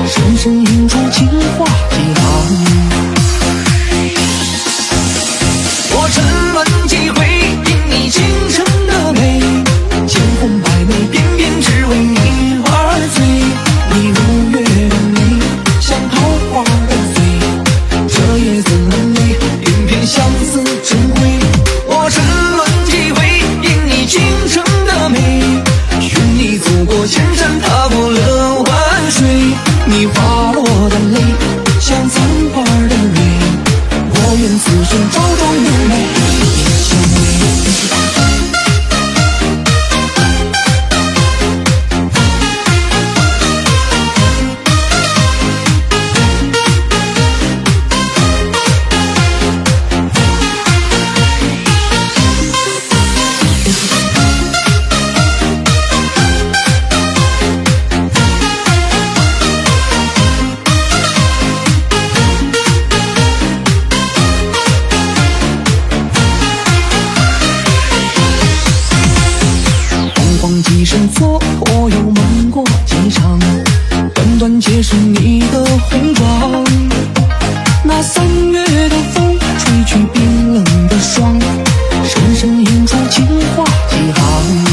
深深印出情话几行。我沉沦几回，因你倾城的美，千红百媚，偏偏只为你而醉。你如月的美，像桃花的醉，这夜怎能美，偏偏相思成灰。我沉沦几回，因你倾城的美，寻你走过千山，踏过了万水。你滑落的泪，像残花的蕊，我愿此生朝朝暮暮相偎。几声蹉跎，又梦过几场，短短结束你的红妆。那3月的风，吹去冰冷的霜，深深印出情话几行。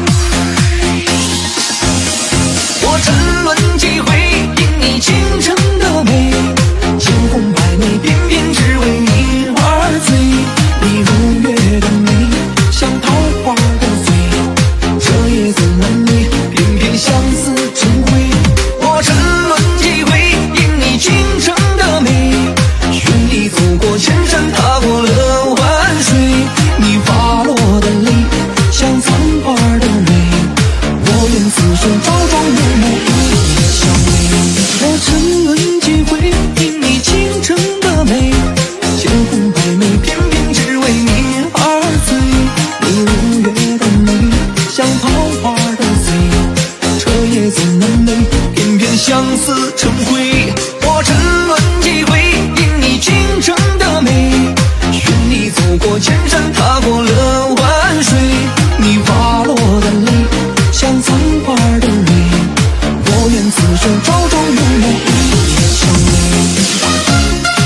我沉沦几回，因你倾城的美，千红百媚，偏偏只为你而醉。你如月的美，像桃花的醉，这夜怎能美，偏偏相思成灰。我沉沦几回，因你倾城的美，寻你走过千山，踏过了万水。你滑落的泪，像残花的蕊，我愿此生朝朝暮暮相偎。我沉沦几回，因你倾城的美，千红百媚，偏偏只为你而醉。你如月的美，像桃花的醉，这夜怎能美，偏偏相思成灰。我沉沦几回，因你倾城的美，寻你走过千山，踏过了万水。你滑落的泪，像残花的蕊，我愿此生朝朝暮暮相偎。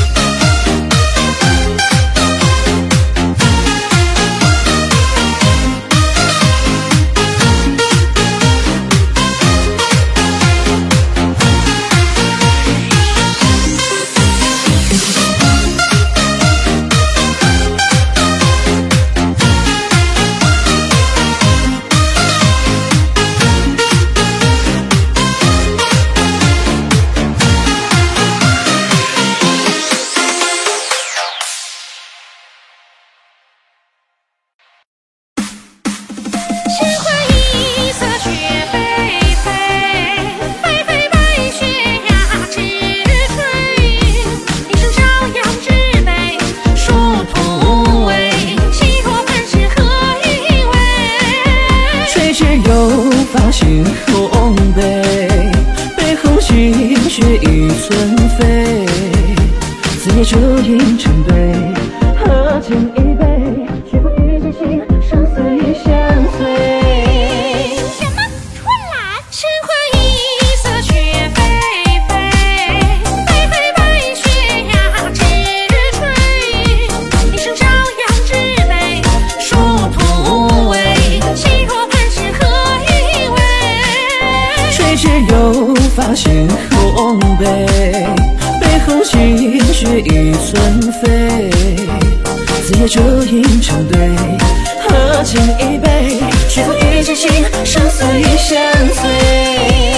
心红杯，背后心血已存飞。此夜酒饮成对，喝尽一杯，却不遇见心，生死已相随。 什么春兰？神魂一色雪霏霏，霏霏白雪呀直垂。一声朝阳之美，殊途微。西若磐石何以为？ 谁知又发现红杯，背后心血已存飞。此夜酒饮成对，喝尽一杯，却不遇见心，生死已相随。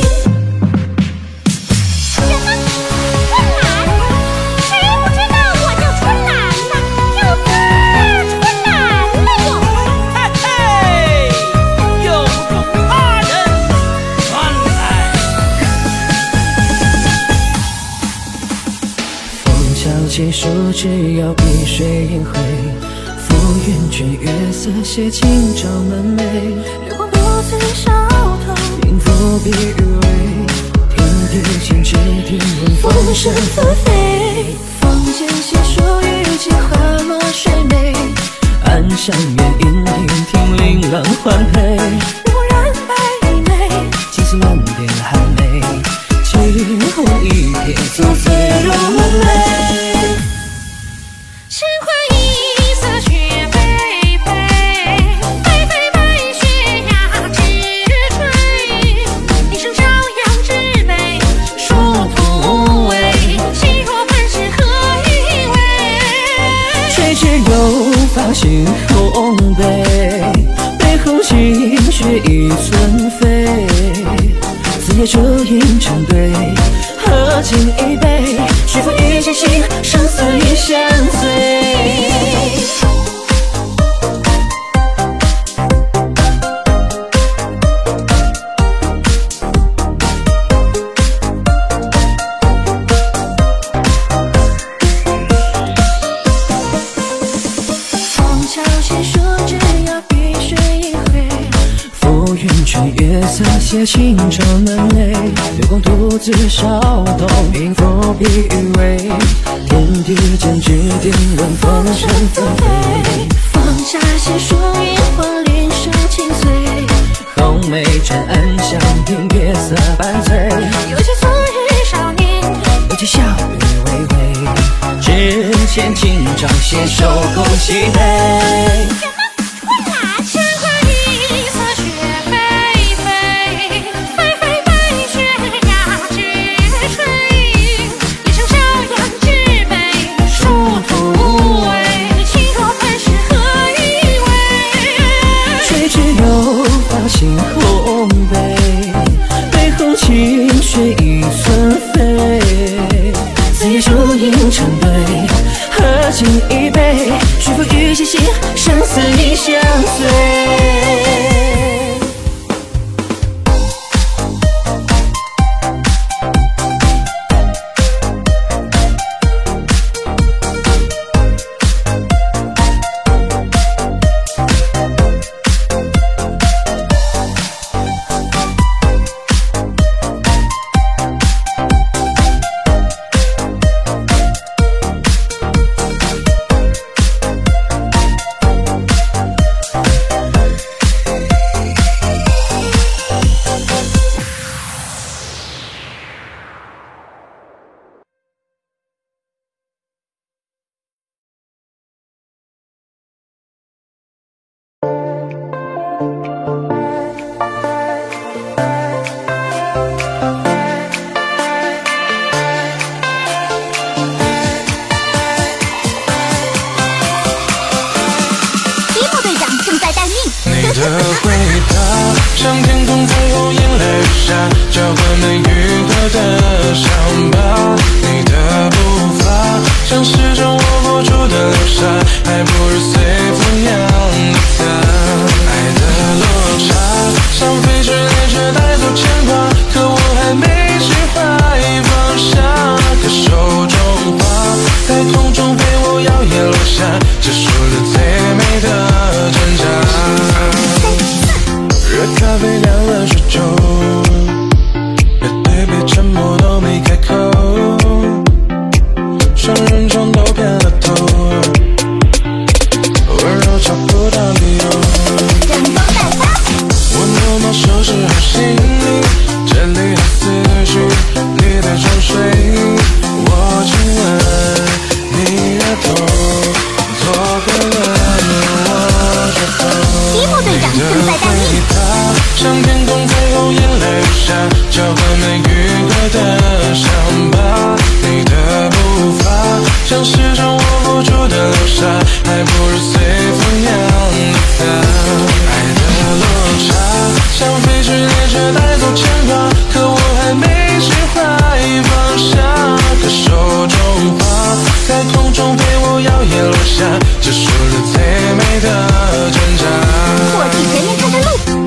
结束只要碧水映辉，浮云卷月色写今朝门楣。 流光不自烧透， 迎佛比余威，天地间只听闻风声纷飞。 风间细数雨季花落水美， 岸上月影亭亭琳琅环佩。 蓦然百媚， 金丝乱点寒梅， 心烘焙，背后心血已存废。子夜烛影成对，喝尽一杯，虚浮与真心，生死已相随。月色写清朝门楣，月光独自烧透，迎佛比喻为天地间指定论，风尘纷飞。 放下些疏云花脸上轻碎， 红梅沾暗香，听月色伴随。 有些昨日少年， 有些笑语微微，只见今朝携手共西北。心烘焙，背后情血已存废。子夜烛影成对，喝尽一杯，虚浮与真心，生死已相随。 的回答像天空在用眼泪下浇灌没愈合的伤疤，你的步伐像始终握不住的流沙，还不如随风扬的他。爱的落差像飞驰列车带走牵挂，可我还没学会放下。可手中花在空中被我摇曳落下，结束了最美的挣扎。热咖啡凉了许久，面对被沉默都没开口，双人床都偏了头，温柔找不到理由。 阳光大发， 我默默收拾好行李，整理好思绪，你在装睡，我亲吻你额头，做个人我觉得。 吉姆队长正在待命。 像天空在用眼泪下浇灌没愈合的伤疤，你的步伐像始终握不住的流沙，还不如随风扬的他。爱的落差像飞驰列车带走牵挂，可我还没学会放下。可手中花在空中被我摇曳落下，结束了最美的挣扎。 我替前面开的路。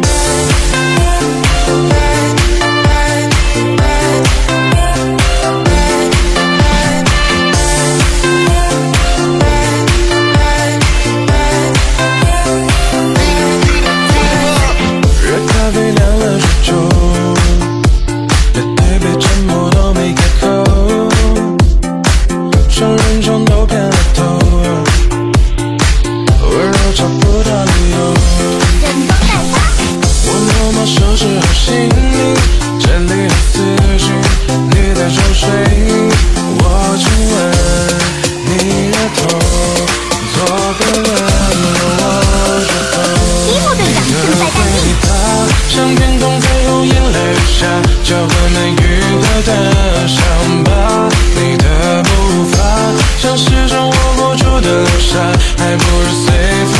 浇灌没愈合的伤疤，你的步伐像始终握不住的流沙，还不如随风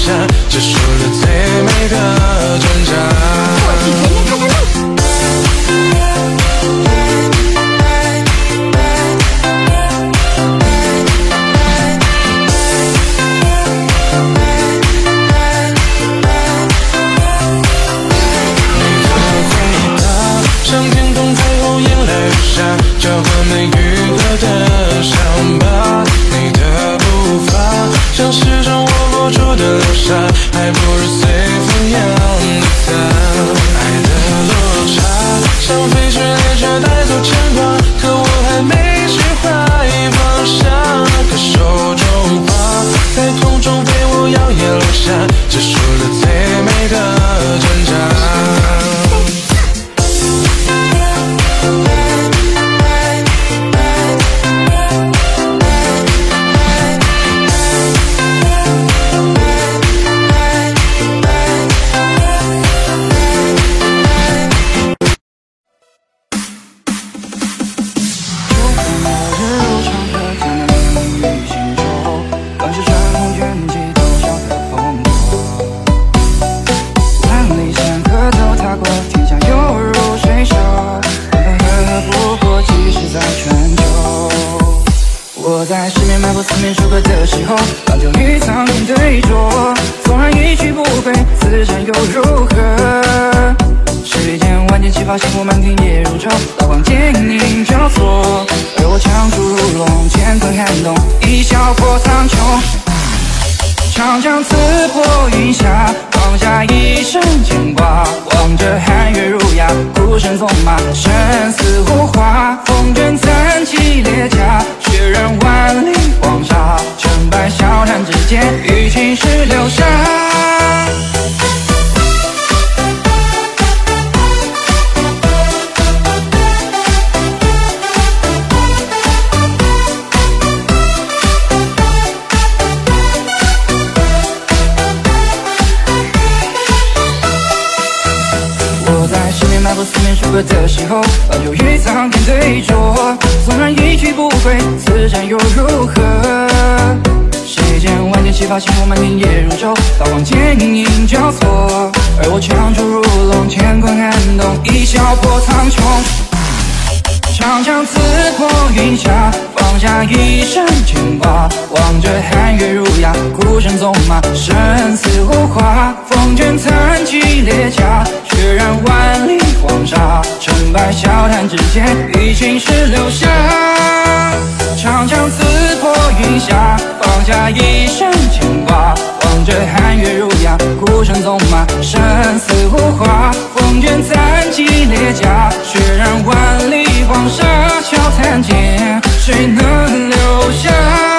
下，结束了最美的挣扎。 我替人人开开路。 像天空最后眼泪下，交换没愈合的伤疤。你的步伐像时钟握不住的流沙，还不如随风扬的洒。爱的落差像飞驰列车带走牵挂，可我还没学会放下。可手中花在空中飞舞摇曳落下，结束了最美的挣扎。 我在十面埋伏四面楚歌的时候，棒球与苍天对坐，纵然一去不回，此生又如何？世间万箭齐发，星火满天夜如昼，刀光剑影交错，而我枪出如龙，乾坤撼动，一笑破苍穹。长枪刺破云霞，放下一身牵挂，望着寒月如牙，孤身纵马，生死无花，风卷残骑列甲，血染万里黄沙，成败笑谈之间，与青史留下。埋伏四面楚歌的时候，棒球与苍天对坐，纵然一去不回，此战又如何？世间万箭齐发，星火满天夜如昼，刀光剑影交错，而我枪出如龙，乾坤撼动，一笑破苍穹。长枪刺破云霞，放下一身牵挂，望着寒月如牙，孤身纵马，生死无花，风卷残骑列甲，血染万里黄沙，成败笑谈之间，与青史留下。长枪刺破云霞，放下一身牵挂，望着寒月如牙，孤身纵马，生死无花，风卷残骑列甲，血染万里黄沙，笑谈间，谁能留下？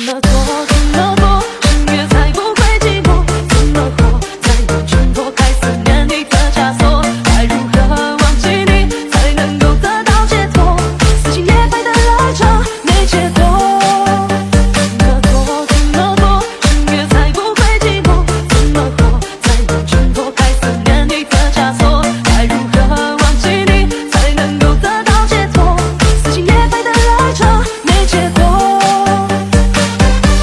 么做，怎么做，深夜才不会寂寞？怎么活，才能挣脱开思念你的枷锁？该如何忘记你，才能够得到解脱？撕心裂肺的爱着，没解脱。怎么做，怎么做，深夜才不会寂寞？怎么活，才能挣脱开思念你的枷锁？该如何忘记你，才能够得到解脱？撕心裂肺的爱着，没解脱。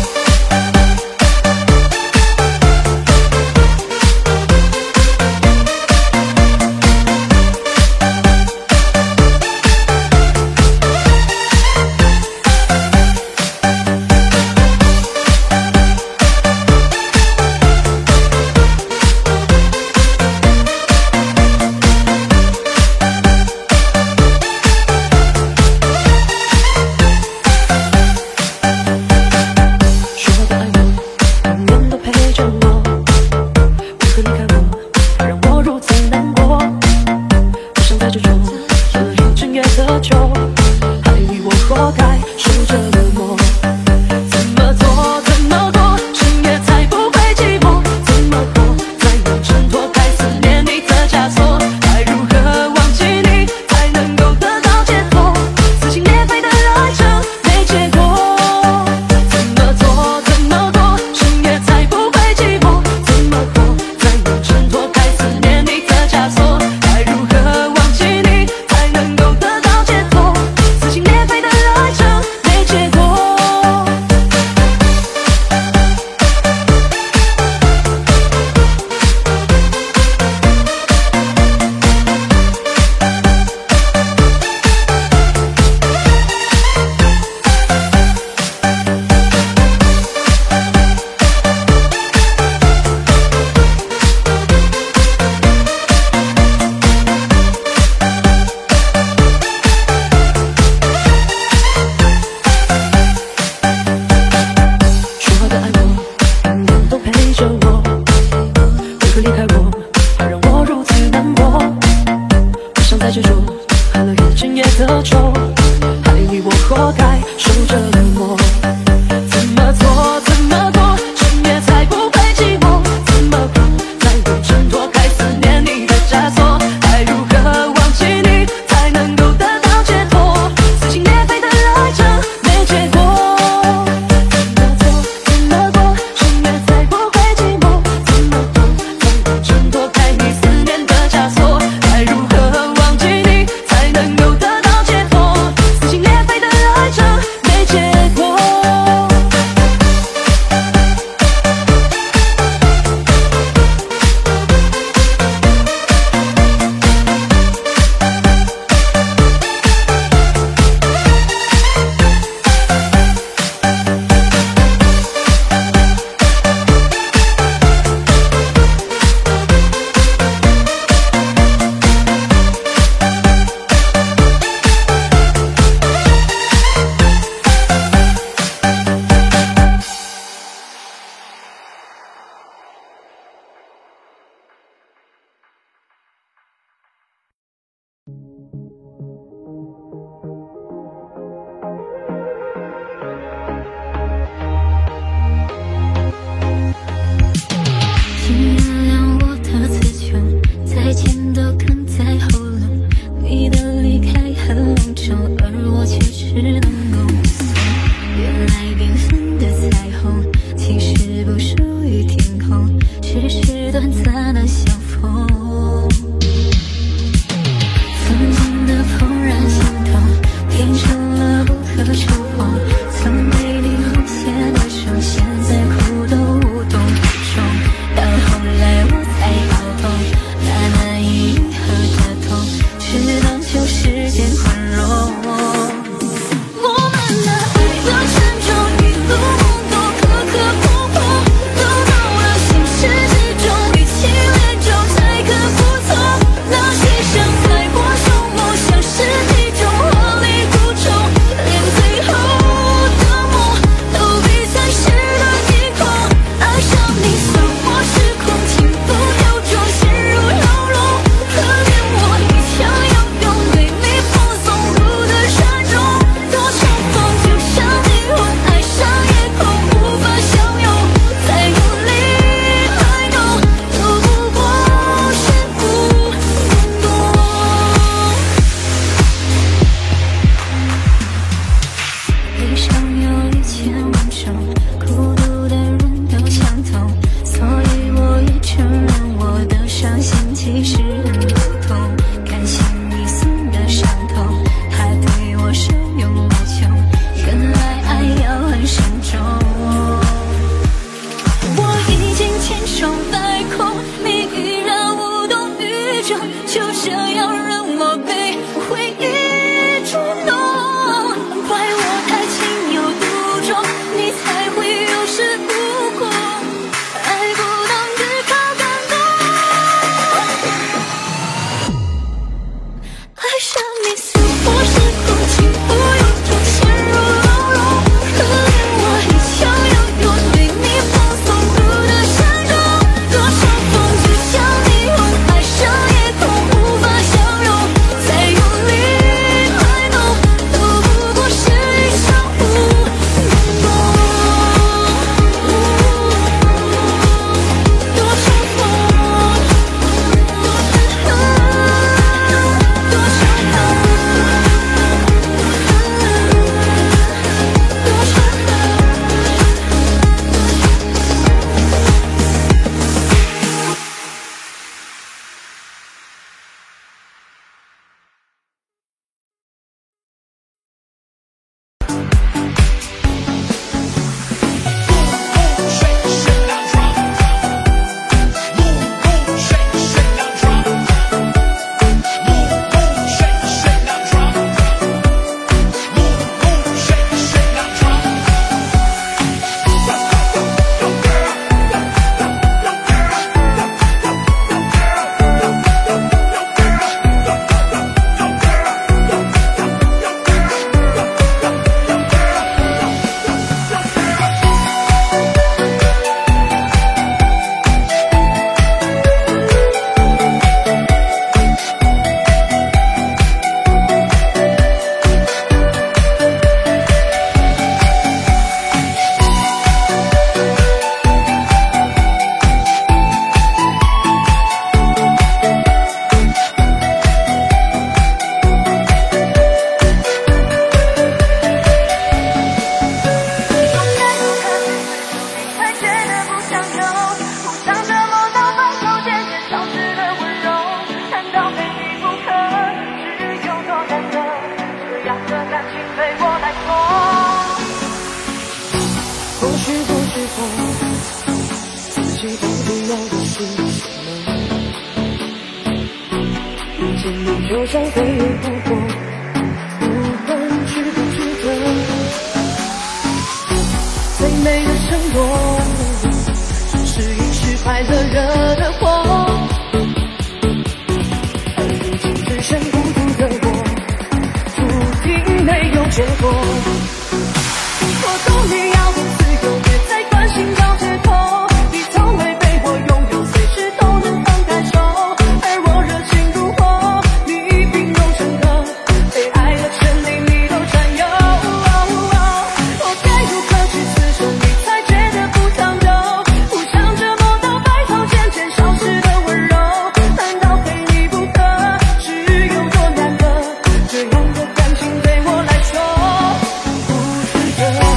就像飞蛾扑火，不管值不值得。最美的承诺，只是一时快乐惹的祸。而如今只剩孤独的我，注定没有结果。我懂你要的自由，别再关心找借口。你从未被我拥有，随时都能放开手。而我热情如火，你平庸成河，被爱的权利你都占有。我该如何去厮守，你才觉得不长久？不想折磨到白头渐渐消失的温柔，难道非你不可？是有多难得？这样的感情对我来说不值得。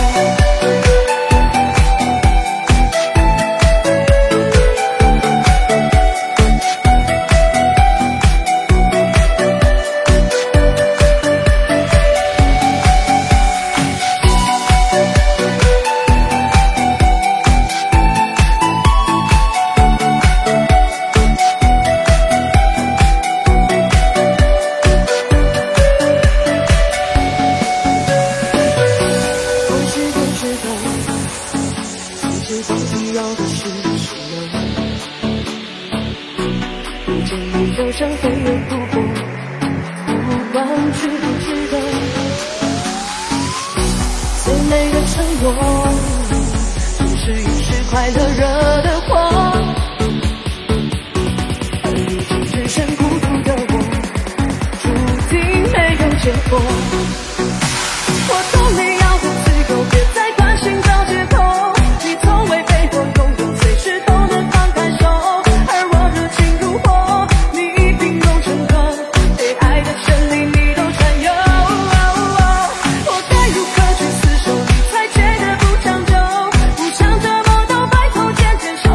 知道自己要的是什么，遇见你就像飞蛾扑火，不管值不值得。最美的承诺，只是一时快乐惹的祸。而如今只剩孤独的我，注定没有结果。我懂你要的自由，别再关心找借口。你从未被我拥有，随时都能放开手。而我热情如火，你平庸成河，被爱的权利你都占有。我该如何去厮守，你才觉得不长久？不想折磨到白头渐渐消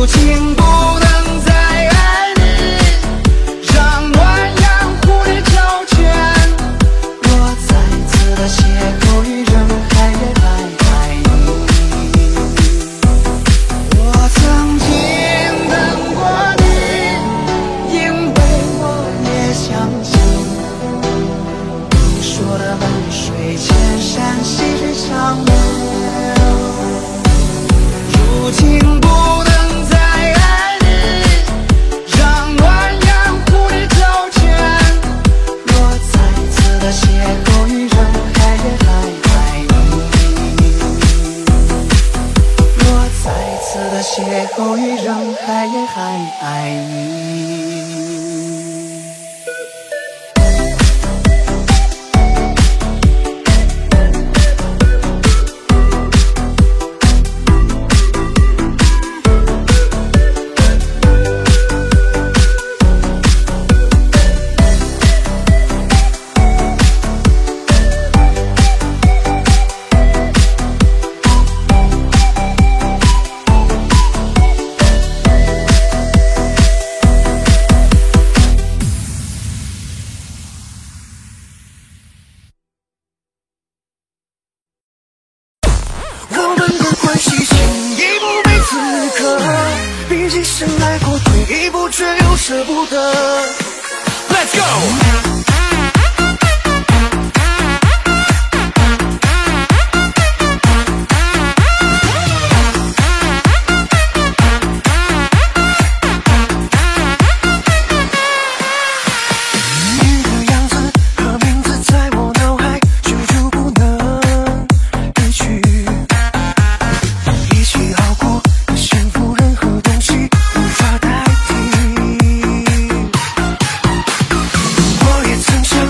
今不能再爱你，让暖阳蝴蝶交卷。若再次的邂逅于人海，也还爱你。我曾经等过你，因为我也相信你说的万水千山，细水长流。如今不能再爱你，让暖阳蝴蝶交卷。若再次的邂逅于人海，也还爱你。若再次的邂逅于人海，也还爱你。我们的关系进一步没资格，毕竟深爱过，退一步却又舍不得。Let's go！曾想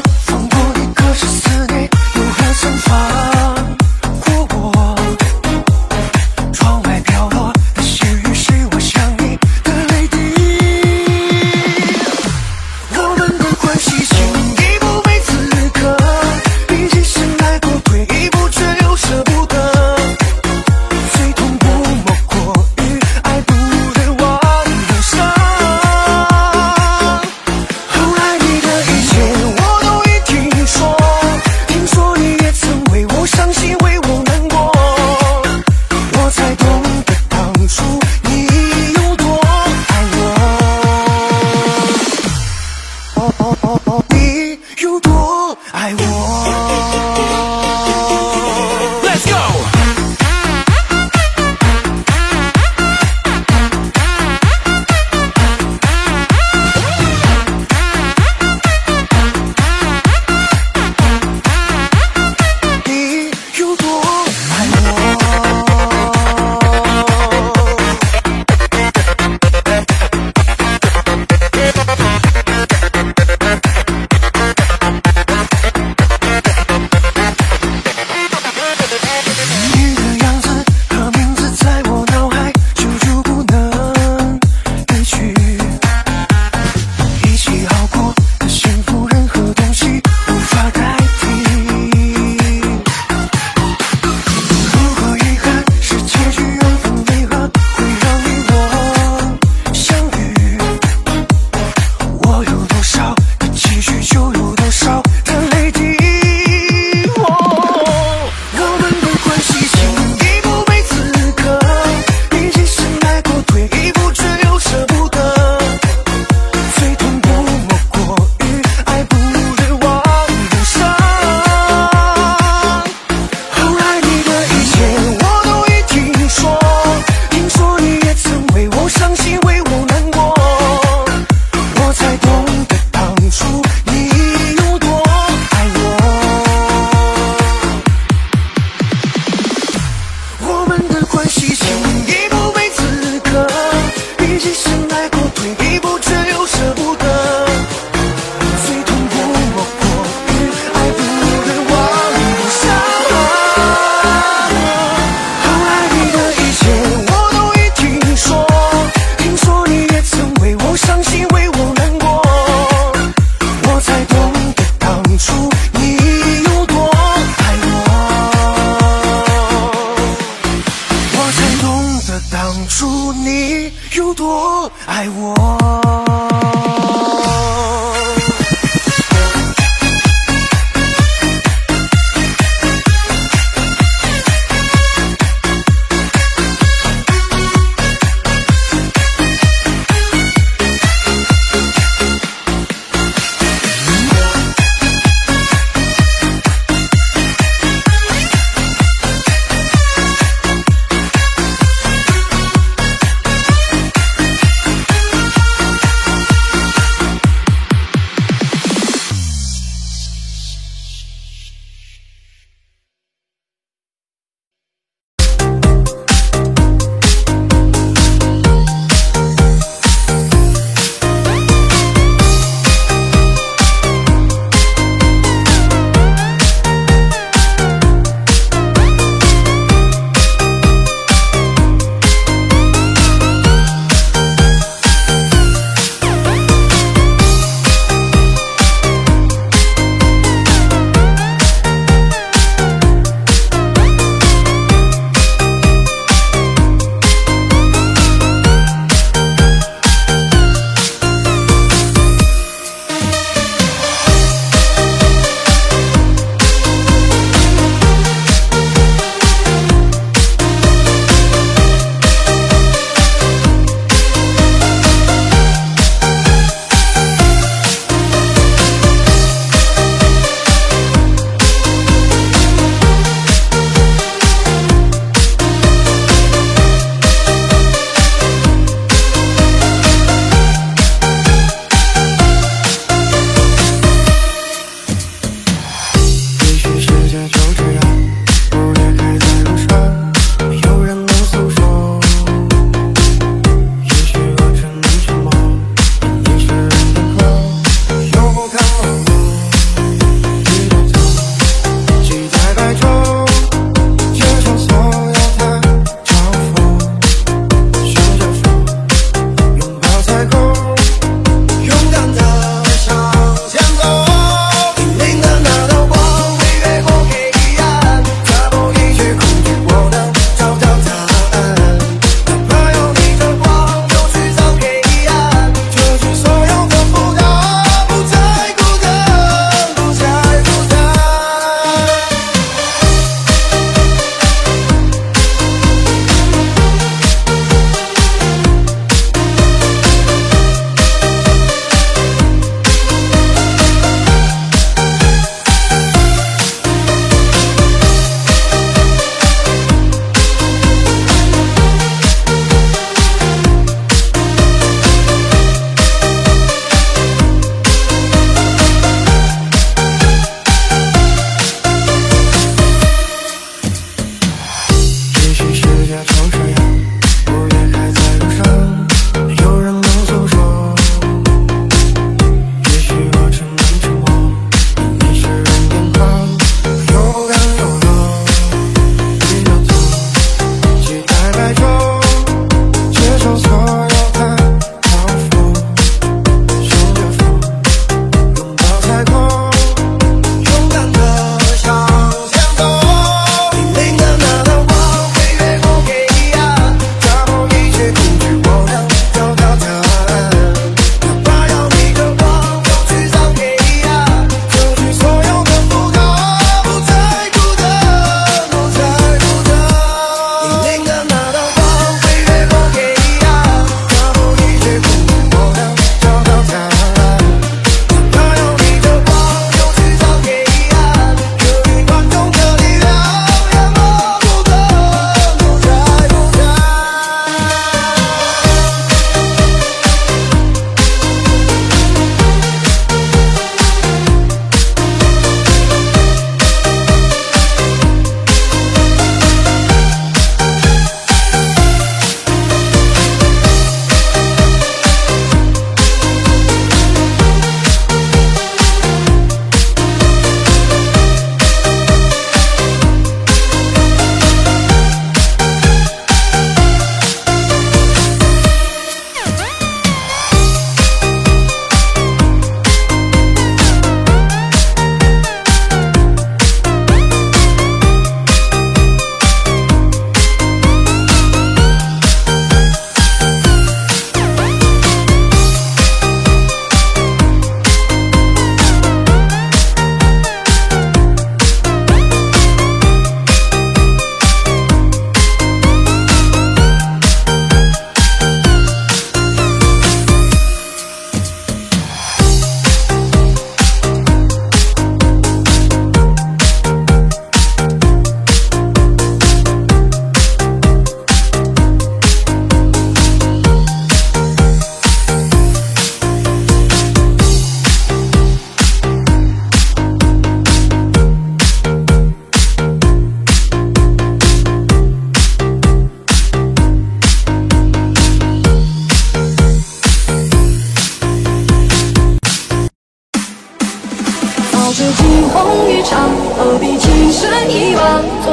有多爱我。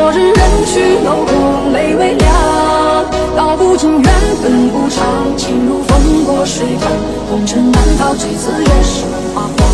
昨日人去楼空泪微凉，道不尽缘分无常，情如风过水淌，红尘难逃这次人生花黄。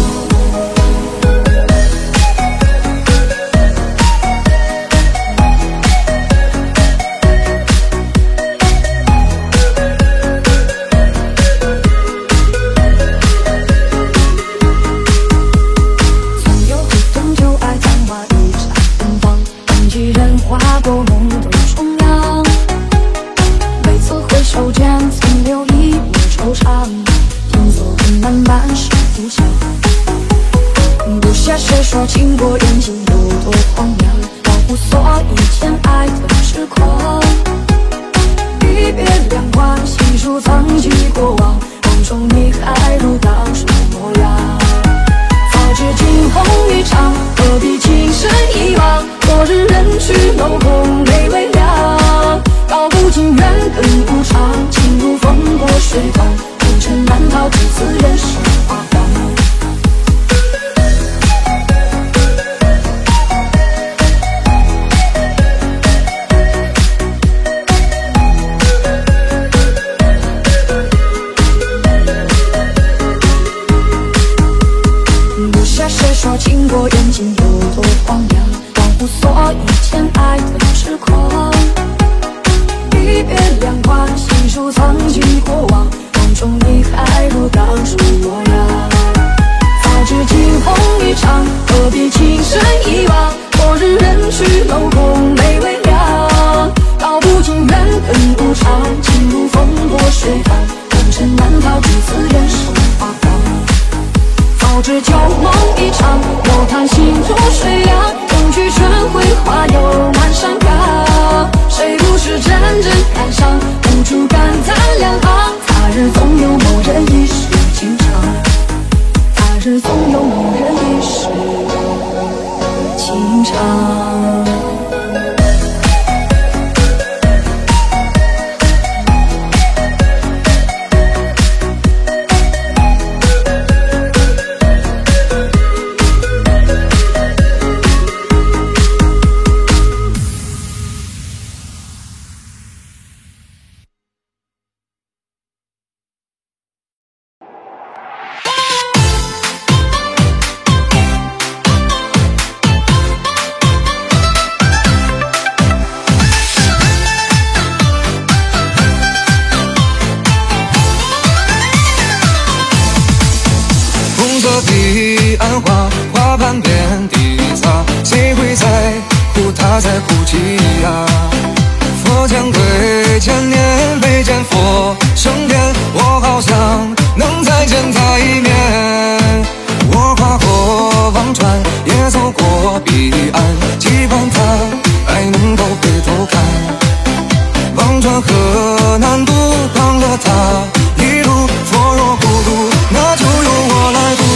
说经过眼睛有多荒凉，保护所以前爱的痴狂。一别两宽，细数曾经过往，梦中你还如当初模样。早知惊鸿一场，何必情深一往？昨日人去楼空泪微凉，道不尽缘分无常，情如风过水淌，红尘难逃这次人生花黄。说经过眼睛有多荒凉，保护所以前爱的痴狂。一别两宽，细数曾经过往，梦中你还如当初模样。早知惊鸿一场，何必情深一往？昨日人去楼空泪微凉，道不尽缘分无常，情如风过水淌，红尘难逃这次人生花黄。早知旧梦一场，又叹心如水凉，终去春晖花又满山岗。谁不是真正感伤，无处感叹两行。他日总有某人一世情长，他日总有某人一世情长。 彼岸花，花瓣遍地撒，谁会在乎他在哭泣呀？佛将归，千年未见佛升天，我好想能再见他一面。我跨过忘川，也走过彼岸，期盼他还能够回头看。忘川河南渡，忘了他一路佛若孤独，那就由我来渡。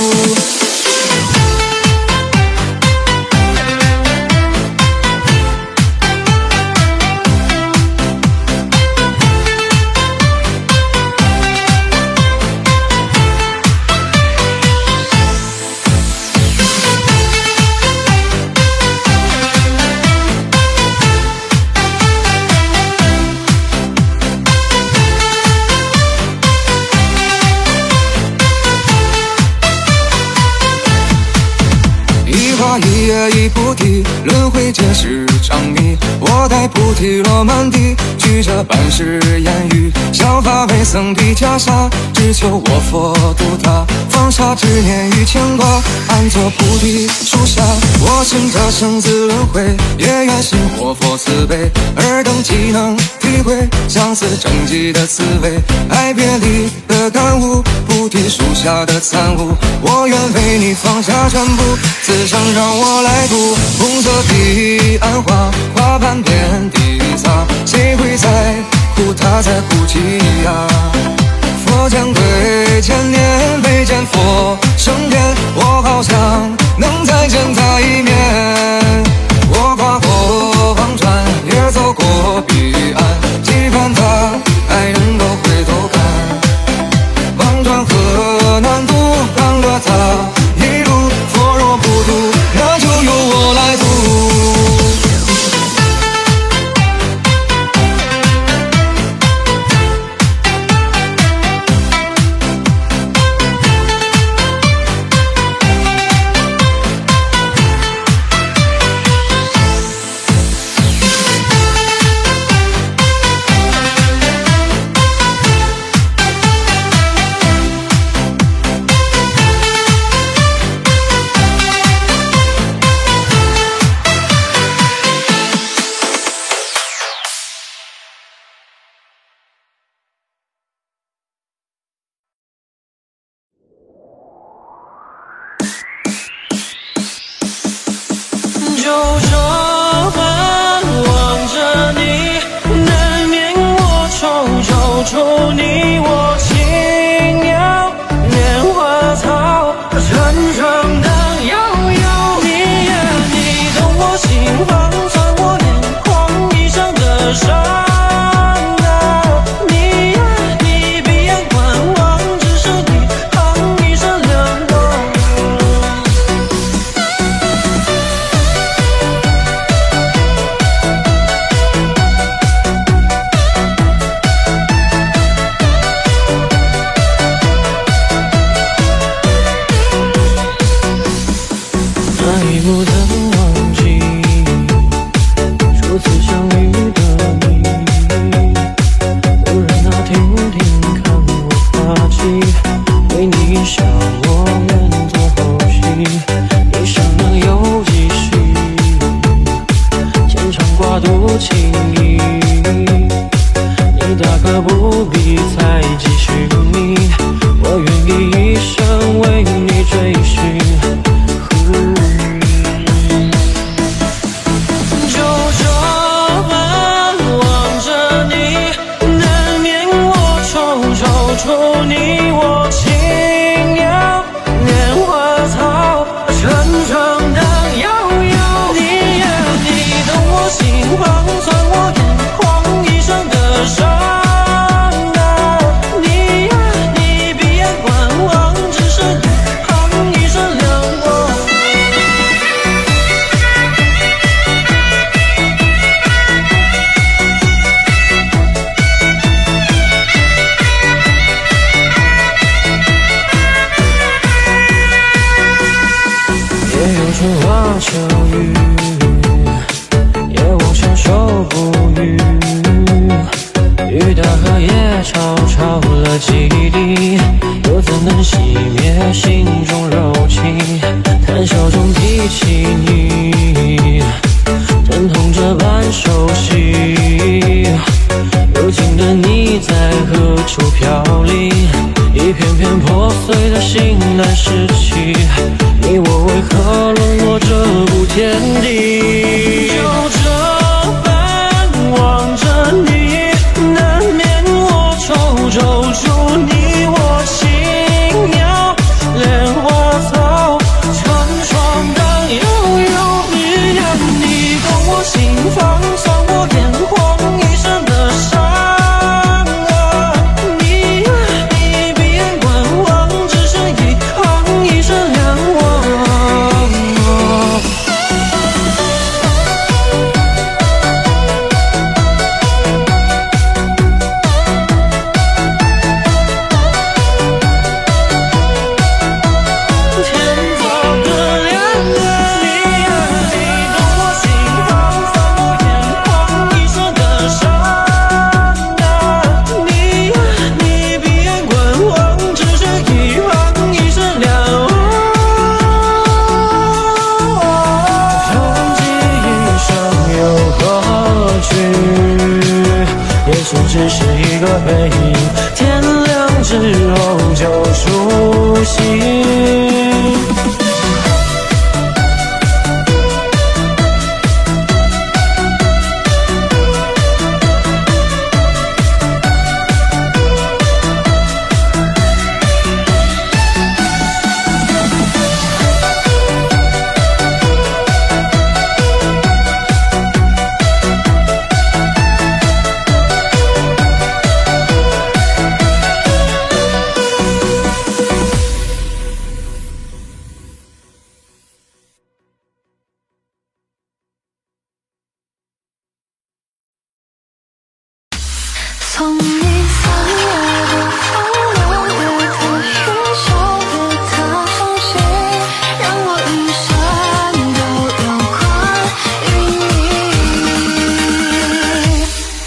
一叶一菩提，轮回皆是障迷。我待菩提落满地，举着半世言语。削发为僧披袈裟，只求我佛度他。放下执念与牵挂，安坐菩提树下。我信这生死轮回，也愿信活佛慈悲。尔等岂能体会相思成疾的滋味？爱别离的感悟，菩提树下的参悟。我愿为你放下全部，此生让我来渡。红色彼岸花，花瓣遍地撒，谁会在乎他在哭泣呀？佛将归，千年未见佛升天，我好想能再见他一面。我跨过忘川，也走过彼岸，期盼他还能够回头看。忘川河南渡，忘了他一路佛若孤独，那就由我来渡。 息。 从你3月的风，6月的雨，9月的风景，让我一生都有关于你。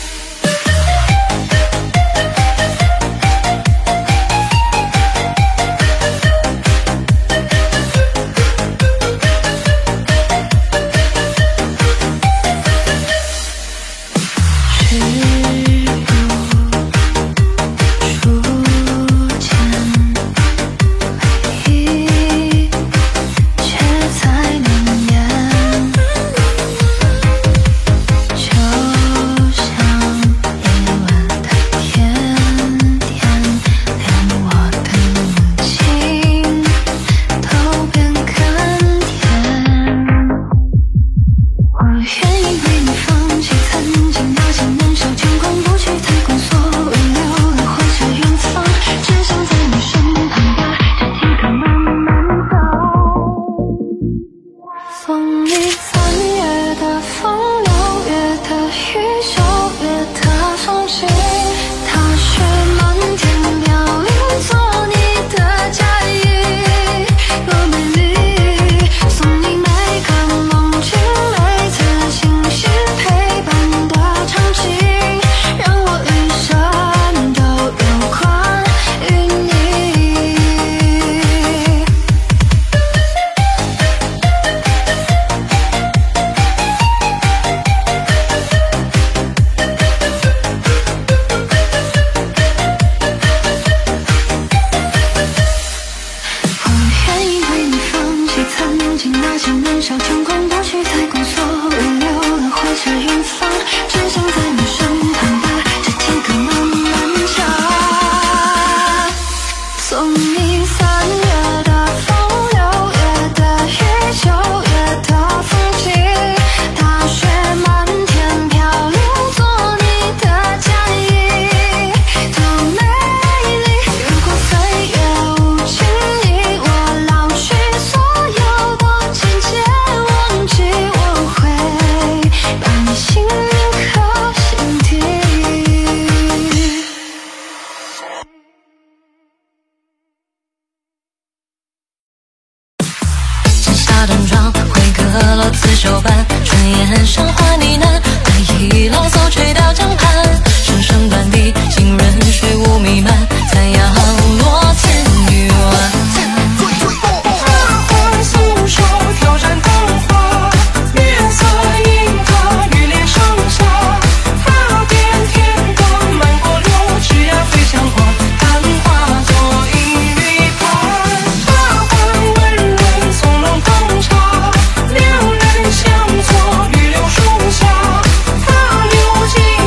刺绣般，春烟上花呢喃，白衣老叟垂钓江畔，声声断笛，浸润水雾弥漫，残阳落天欲晚。 大欢诉说，挑战灯花，月色映他玉脸生霞，踏遍天光，漫过流枝桠飞向花，看化作一缕团。大欢温润，从容洞察，两人相错，玉柳树下，他流金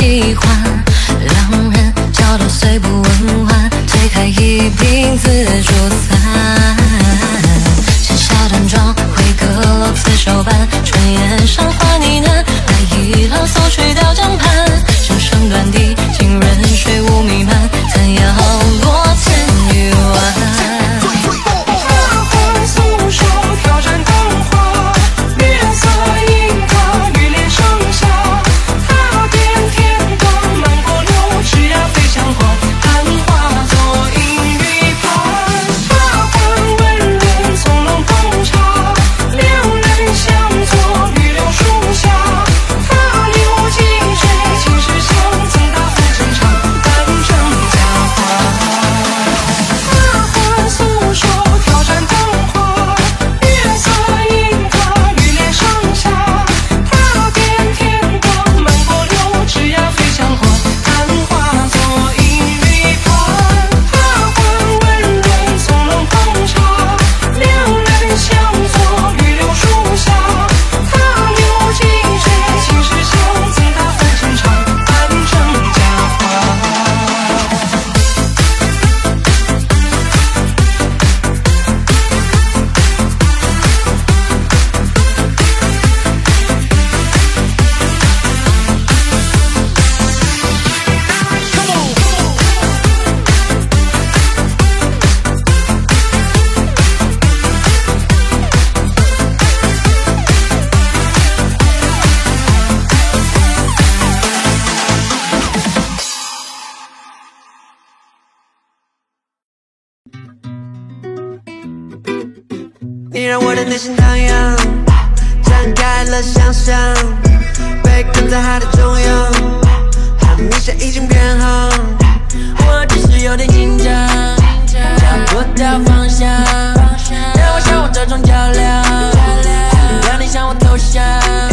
喜欢，两人交流虽不文欢，推开一瓶自助餐，线下端庄会阁楼刺手般，唇眼上花呢喃，爱意牢骚垂钓江畔，声声断笛，浸润水雾弥漫，残阳落千余弯。 你让我的内心荡漾，展开了想象，被困在海的中央，很明显已经变好。我只是有点紧张，找不到方向，让我向我这种较量，让你向我投降。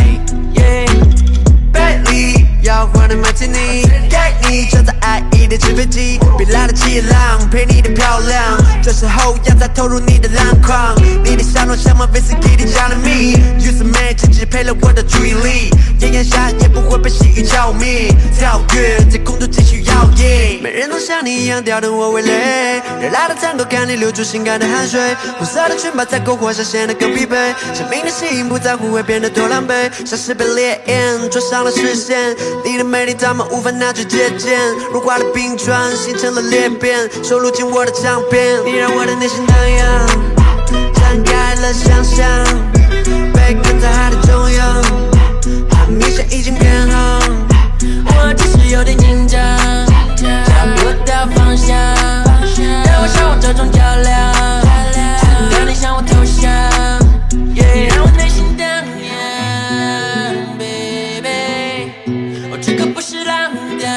贝利摇晃的马提尼，给你装载爱意的纸飞机，别来的气浪，陪你的漂亮，这时候要再投入你的篮筐，你的笑容像马菲斯基的加勒密，橘色美只支配了我的注意力，炎炎夏夜不会被细雨浇灭，跳跃在空中继续摇曳，没人能像你一样吊得我微累，热辣的tango看你流出性感的汗水，红色的裙摆在篝火下显得更疲惫，生命的心不在乎会变得多狼狈，像是被烈焰灼伤了视线，你的美丽他们无法拿去借鉴，融化的冰川形成了裂变，收录进我的唱片，你让我的内心荡漾，展开了想象，被困在海的中央，很明显已经变好，我只是有点紧张，找不到方向，让我向我这种较量，让你向我投降，你让我内心荡漾 ，baby， 我这可不是浪荡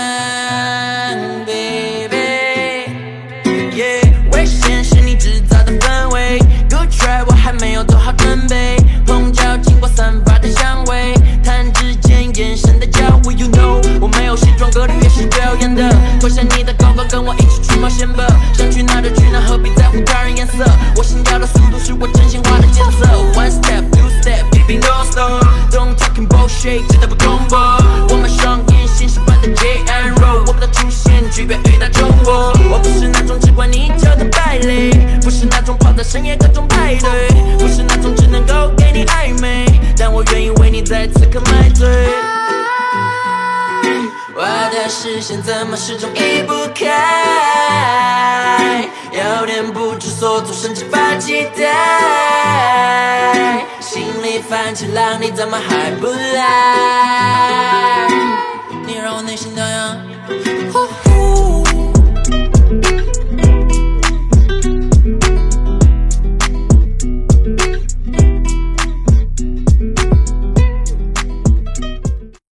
，baby， 危险是你制造的氛围 ，Good try， 我还没有做好准备，碰巧经过散发的香味，弹指间眼神的交汇 ，You know， 我没有西装革履也是表演的，脱下你的高高，跟我一起去冒险吧，想去哪就去哪，何必在乎他人颜色？我心跳的速度是我真心话的检测 ，One step, two step, baby no stop，Don't talking bullshit， 真的不恐怖。我们双眼现实般的 J and roll， 我们的出现区别于大众我。我不是那种只管你叫的败类，不是那种跑到深夜各种派对，不是那种只能够给你暧昧，但我愿意为你在此刻买醉。我的视线怎么始终移不开，有点不知所措，甚至发期待，心里泛起浪，你怎么还不来？你让我内心荡漾。呼呼